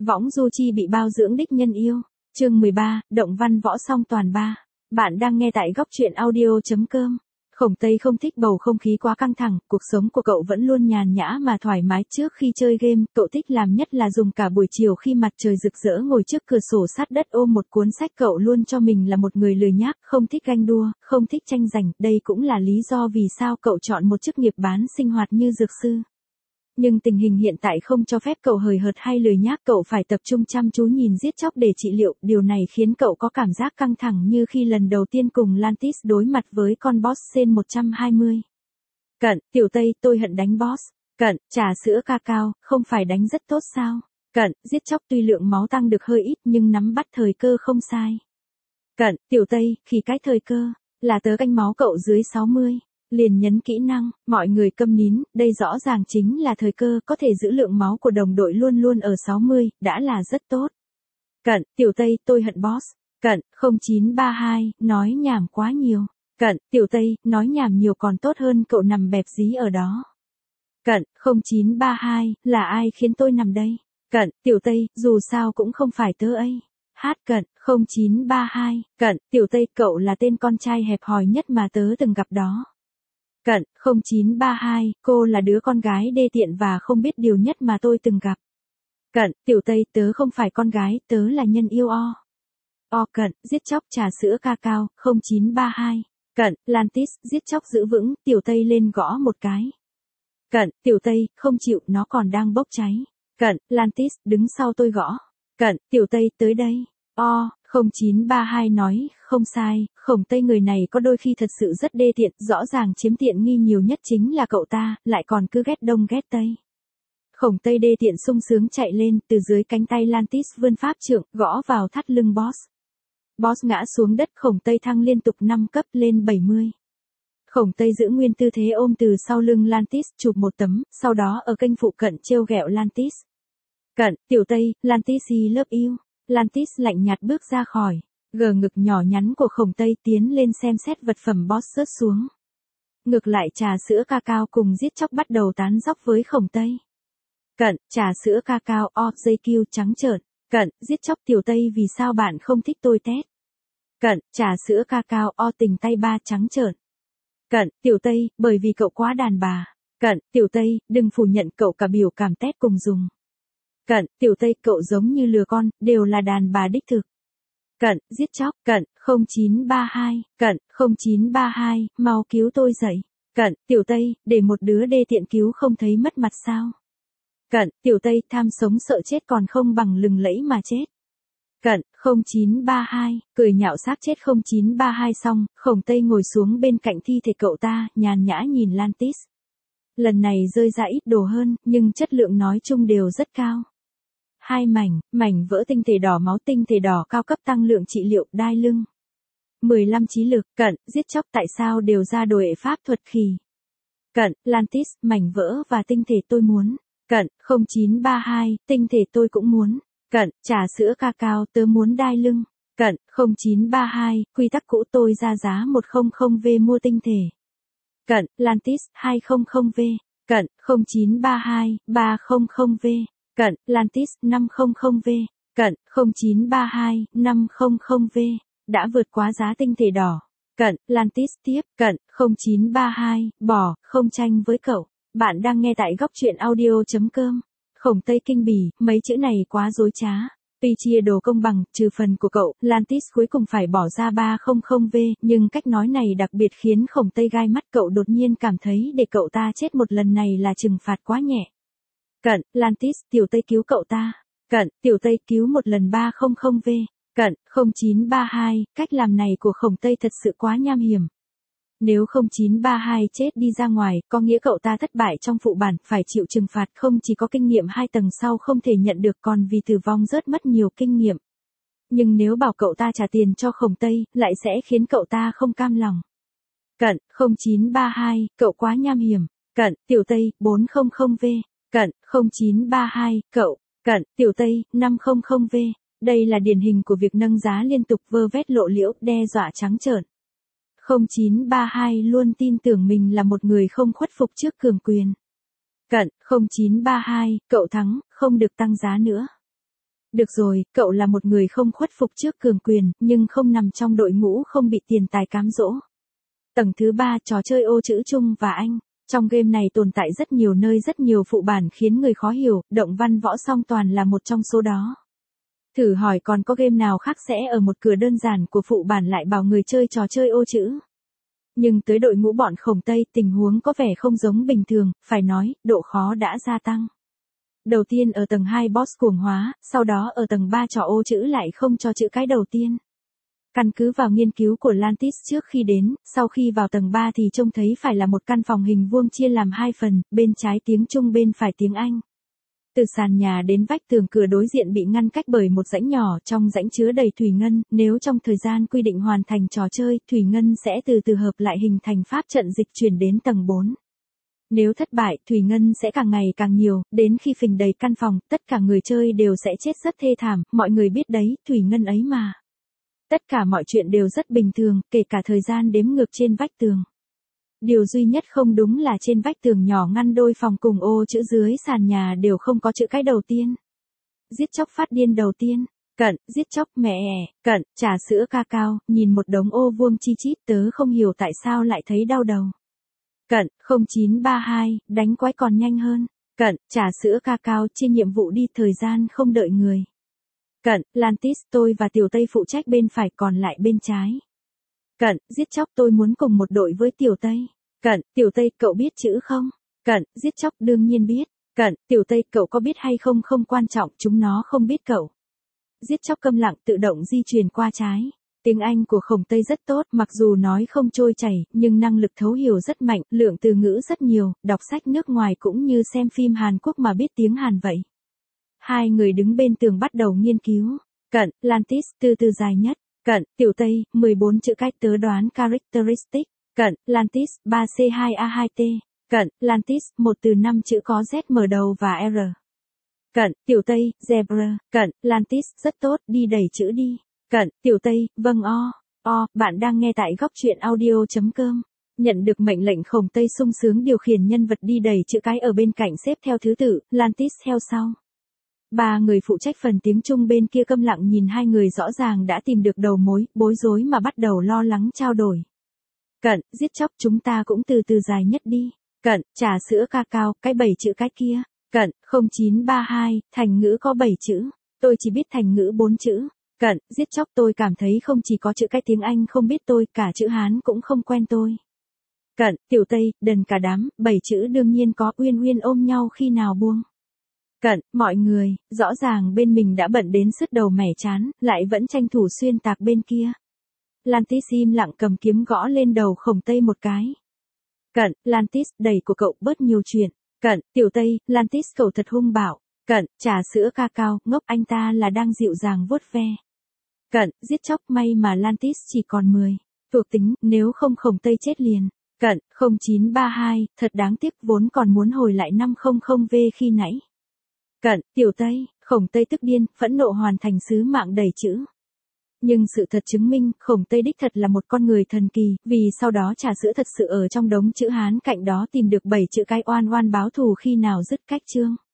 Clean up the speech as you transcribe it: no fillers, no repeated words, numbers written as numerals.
Võng Du Chi bị bao dưỡng đích nhân yêu. Chương 13, động văn võ song toàn 3. Bạn đang nghe tại góc truyện audio.com. Khổng Tây không thích bầu không khí quá căng thẳng, cuộc sống của cậu vẫn luôn nhàn nhã mà thoải mái trước khi chơi game, cậu thích làm nhất là dùng cả buổi chiều khi mặt trời rực rỡ ngồi trước cửa sổ sát đất ôm một cuốn sách. Cậu luôn cho mình là một người lười nhác, không thích ganh đua, không thích tranh giành, đây cũng là lý do vì sao cậu chọn một chức nghiệp bán sinh hoạt như dược sư. Nhưng tình hình hiện tại không cho phép cậu hời hợt hay lười nhác, cậu phải tập trung chăm chú nhìn giết chóc để trị liệu, điều này khiến cậu có cảm giác căng thẳng như khi lần đầu tiên cùng Lantis đối mặt với con boss Sen 120. Cận, Tiểu Tây, tôi hận đánh boss. Cận, trà sữa cacao, không phải đánh rất tốt sao? Cận, giết chóc tuy lượng máu tăng được hơi ít nhưng nắm bắt thời cơ không sai. Cận, Tiểu Tây, khi cái thời cơ, là tớ canh máu cậu dưới 60. Liền nhấn kỹ năng, mọi người câm nín, đây rõ ràng chính là thời cơ, có thể giữ lượng máu của đồng đội luôn luôn ở 60, đã là rất tốt. Cận, Tiểu Tây, tôi hận boss. Cận, 0932, nói nhảm quá nhiều. Cận, Tiểu Tây, nói nhảm nhiều còn tốt hơn cậu nằm bẹp dí ở đó. Cận, 0932, là ai khiến tôi nằm đây? Cận, Tiểu Tây, dù sao cũng không phải tớ ấy. Hát. Cận, 0932, Cận, Tiểu Tây, cậu là tên con trai hẹp hòi nhất mà tớ từng gặp đó. Cận, 0932, cô là đứa con gái đê tiện và không biết điều nhất mà tôi từng gặp. Cận, Tiểu Tây, tớ không phải con gái, tớ là nhân yêu o. Cận, giết chóc trà sữa cacao, 0932. Cận, Lantis, giết chóc giữ vững, Tiểu Tây lên gõ một cái. Cận, Tiểu Tây, không chịu, nó còn đang bốc cháy. Cận, Lantis, đứng sau tôi gõ. Cận, Tiểu Tây, tới đây. 0932 nói, không sai, Khổng Tây người này có đôi khi thật sự rất đê tiện, rõ ràng chiếm tiện nghi nhiều nhất chính là cậu ta, lại còn cứ ghét đông ghét tây. Khổng Tây đê tiện sung sướng chạy lên, từ dưới cánh tay Lantis vươn pháp trượng, gõ vào thắt lưng boss. Boss ngã xuống đất, Khổng Tây thăng liên tục 5 cấp lên 70. Khổng Tây giữ nguyên tư thế ôm từ sau lưng Lantis, chụp một tấm, sau đó ở kênh phụ cận trêu ghẹo Lantis. Cận, Tiểu Tây, Lantis love you. Lantis lạnh nhạt bước ra khỏi. Gờ ngực nhỏ nhắn của Khổng Tây tiến lên xem xét vật phẩm boss rớt xuống. Ngược lại trà sữa cacao cùng giết chóc bắt đầu tán dóc với Khổng Tây. Cận, trà sữa cacao, JQ trắng trợn. Cận, giết chóc, Tiểu Tây, vì sao bạn không thích tôi tét? Cận, trà sữa cacao, tình tay ba trắng trợn. Cận, Tiểu Tây, bởi vì cậu quá đàn bà. Cận, Tiểu Tây, đừng phủ nhận cậu cả biểu cảm tét cùng dùng. Cận, Tiểu Tây, cậu giống như lừa con, đều là đàn bà đích thực. Cận, giết chóc. Cận, 0932, Cận, 0932, mau cứu tôi dậy. Cận, Tiểu Tây, để một đứa đê tiện cứu không thấy mất mặt sao? Cận, Tiểu Tây, tham sống sợ chết còn không bằng lừng lẫy mà chết. Cận, 0932, cười nhạo xác chết 0932 xong, Khổng Tây ngồi xuống bên cạnh thi thể cậu ta, nhàn nhã nhìn Lantis. Lần này rơi ra ít đồ hơn, nhưng chất lượng nói chung đều rất cao. 2 mảnh vỡ tinh thể đỏ máu, tinh thể đỏ cao cấp tăng lượng trị liệu, đai lưng. 15 trí lực. Cận, giết chóc, tại sao đều ra đồ hệ pháp thuật khỉ? Cận, Lantis, mảnh vỡ và tinh thể tôi muốn. Cận, 0932, tinh thể tôi cũng muốn. Cận, trà sữa cacao, tớ muốn đai lưng. Cận, 0932, quy tắc cũ, tôi ra giá 100V mua tinh thể. Cận, Lantis, 200V. Cận, 0932, 300V. Cận, Lantis, 500V. Cận, 0932, 500V. Đã vượt quá giá tinh thể đỏ. Cận, Lantis tiếp. Cận, 0932, bỏ, không tranh với cậu. Bạn đang nghe tại góc truyện audio.com. Khổng Tây kinh bỉ, mấy chữ này quá dối trá. Tuy chia đồ công bằng, trừ phần của cậu, Lantis cuối cùng phải bỏ ra 300V, nhưng cách nói này đặc biệt khiến Khổng Tây gai mắt, cậu đột nhiên cảm thấy để cậu ta chết một lần này là trừng phạt quá nhẹ. Cận, Lantis, Tiểu Tây cứu cậu ta. Cận, Tiểu Tây cứu một lần 300V. Cận, 0932, cách làm này của Khổng Tây thật sự quá nham hiểm. Nếu 0932 chết đi ra ngoài, có nghĩa cậu ta thất bại trong phụ bản, phải chịu trừng phạt, không chỉ có kinh nghiệm 2 tầng sau không thể nhận được còn vì tử vong rớt mất nhiều kinh nghiệm. Nhưng nếu bảo cậu ta trả tiền cho Khổng Tây, lại sẽ khiến cậu ta không cam lòng. Cận, 0932, cậu quá nham hiểm. Cận, Tiểu Tây, 400V. Cận, 0932, cậu. Cận, Tiểu Tây, 500V. Đây là điển hình của việc nâng giá liên tục, vơ vét lộ liễu, đe dọa trắng trợn. 0932 luôn tin tưởng mình là một người không khuất phục trước cường quyền. Cận, 0932, cậu thắng, không được tăng giá nữa. Được rồi, cậu là một người không khuất phục trước cường quyền, nhưng không nằm trong đội ngũ không bị tiền tài cám dỗ. Tầng thứ 3, trò chơi ô chữ Trung và Anh. Trong game này tồn tại rất nhiều nơi rất nhiều phụ bản khiến người khó hiểu, động văn võ song toàn là một trong số đó. Thử hỏi còn có game nào khác sẽ ở một cửa đơn giản của phụ bản lại bảo người chơi trò chơi ô chữ. Nhưng tới đội ngũ bọn Khổng Tây tình huống có vẻ không giống bình thường, phải nói, độ khó đã gia tăng. Đầu tiên ở tầng 2 boss cuồng hóa, sau đó ở tầng 3 trò ô chữ lại không cho chữ cái đầu tiên. Căn cứ vào nghiên cứu của Lantis trước khi đến, sau khi vào tầng 3 thì trông thấy phải là một căn phòng hình vuông chia làm 2 phần, bên trái tiếng Trung bên phải tiếng Anh. Từ sàn nhà đến vách tường cửa đối diện bị ngăn cách bởi một rãnh nhỏ, trong rãnh chứa đầy thủy ngân, nếu trong thời gian quy định hoàn thành trò chơi, thủy ngân sẽ từ từ hợp lại hình thành pháp trận dịch chuyển đến tầng 4. Nếu thất bại, thủy ngân sẽ càng ngày càng nhiều, đến khi phình đầy căn phòng, tất cả người chơi đều sẽ chết rất thê thảm, mọi người biết đấy, thủy ngân ấy mà. Tất cả mọi chuyện đều rất bình thường, kể cả thời gian đếm ngược trên vách tường. Điều duy nhất không đúng là trên vách tường nhỏ ngăn đôi phòng cùng ô chữ dưới sàn nhà đều không có chữ cái đầu tiên. Giết chóc phát điên đầu tiên. Cận, giết chóc mẹ cận, trà sữa cacao, nhìn một đống ô vuông chi chít tớ không hiểu tại sao lại thấy đau đầu. Cận, 0932, đánh quái còn nhanh hơn. Cận, trà sữa cacao, chia nhiệm vụ đi, thời gian không đợi người. Cận, Lantis, tôi và Tiểu Tây phụ trách bên phải còn lại bên trái. Cận, giết chóc, tôi muốn cùng một đội với Tiểu Tây. Cận, Tiểu Tây, cậu biết chữ không? Cận, giết chóc, đương nhiên biết. Cận, Tiểu Tây, cậu có biết hay không không quan trọng, chúng nó không biết cậu. Giết chóc câm lặng tự động di chuyển qua trái. Tiếng Anh của Khổng Tây rất tốt, mặc dù nói không trôi chảy, nhưng năng lực thấu hiểu rất mạnh, lượng từ ngữ rất nhiều, đọc sách nước ngoài cũng như xem phim Hàn Quốc mà biết tiếng Hàn vậy. Hai người đứng bên tường bắt đầu nghiên cứu. Cận, Lantis, từ từ dài nhất. Cận, Tiểu Tây, 14 chữ cái tớ đoán characteristic. Cận, Lantis, 3C2A2T. Cận, Lantis, 1 từ 5 chữ có Z mở đầu và R. Cận, Tiểu Tây, zebra. Cận, Lantis, rất tốt, đi đẩy chữ đi. Cận, Tiểu Tây, vâng bạn đang nghe tại góc truyện audio.com. Nhận được mệnh lệnh, Khổng Tây sung sướng điều khiển nhân vật đi đẩy chữ cái ở bên cạnh xếp theo thứ tự, Lantis theo sau. Ba người phụ trách phần tiếng Trung bên kia câm lặng nhìn hai người rõ ràng đã tìm được đầu mối, bối rối mà bắt đầu lo lắng trao đổi. Cận, giết chóc, chúng ta cũng từ từ dài nhất đi. Cận, trà sữa cacao, cái 7 chữ cái kia. Cận, 0932, thành ngữ có 7 chữ. Tôi chỉ biết thành ngữ 4 chữ. Cận, giết chóc, tôi cảm thấy không chỉ có chữ cái tiếng Anh không biết tôi, cả chữ Hán cũng không quen tôi. Cận, Tiểu Tây, đần cả đám, 7 chữ đương nhiên có, Uyên Uyên ôm nhau khi nào buông. Cận, mọi người, rõ ràng bên mình đã bận đến sứt đầu mẻ chán, lại vẫn tranh thủ xuyên tạc bên kia. Lantis im lặng cầm kiếm gõ lên đầu Khổng Tây một cái. Cận, Lantis, đẩy của cậu bớt nhiều chuyện. Cận, Tiểu Tây, Lantis cậu thật hung bạo. Cận, trà sữa cacao, ngốc, anh ta là đang dịu dàng vuốt ve. Cận, giết chóc, may mà Lantis chỉ còn 10. Thuộc tính, nếu không Khổng Tây chết liền. Cận, 0932, thật đáng tiếc, vốn còn muốn hồi lại 500V khi nãy. Cận, Tiểu Tây, Khổng Tây tức điên, phẫn nộ hoàn thành sứ mạng đầy chữ. Nhưng sự thật chứng minh, Khổng Tây đích thật là một con người thần kỳ, vì sau đó trà sữa thật sự ở trong đống chữ Hán cạnh đó tìm được 7 chữ cái, oan oan báo thù khi nào dứt cách chương.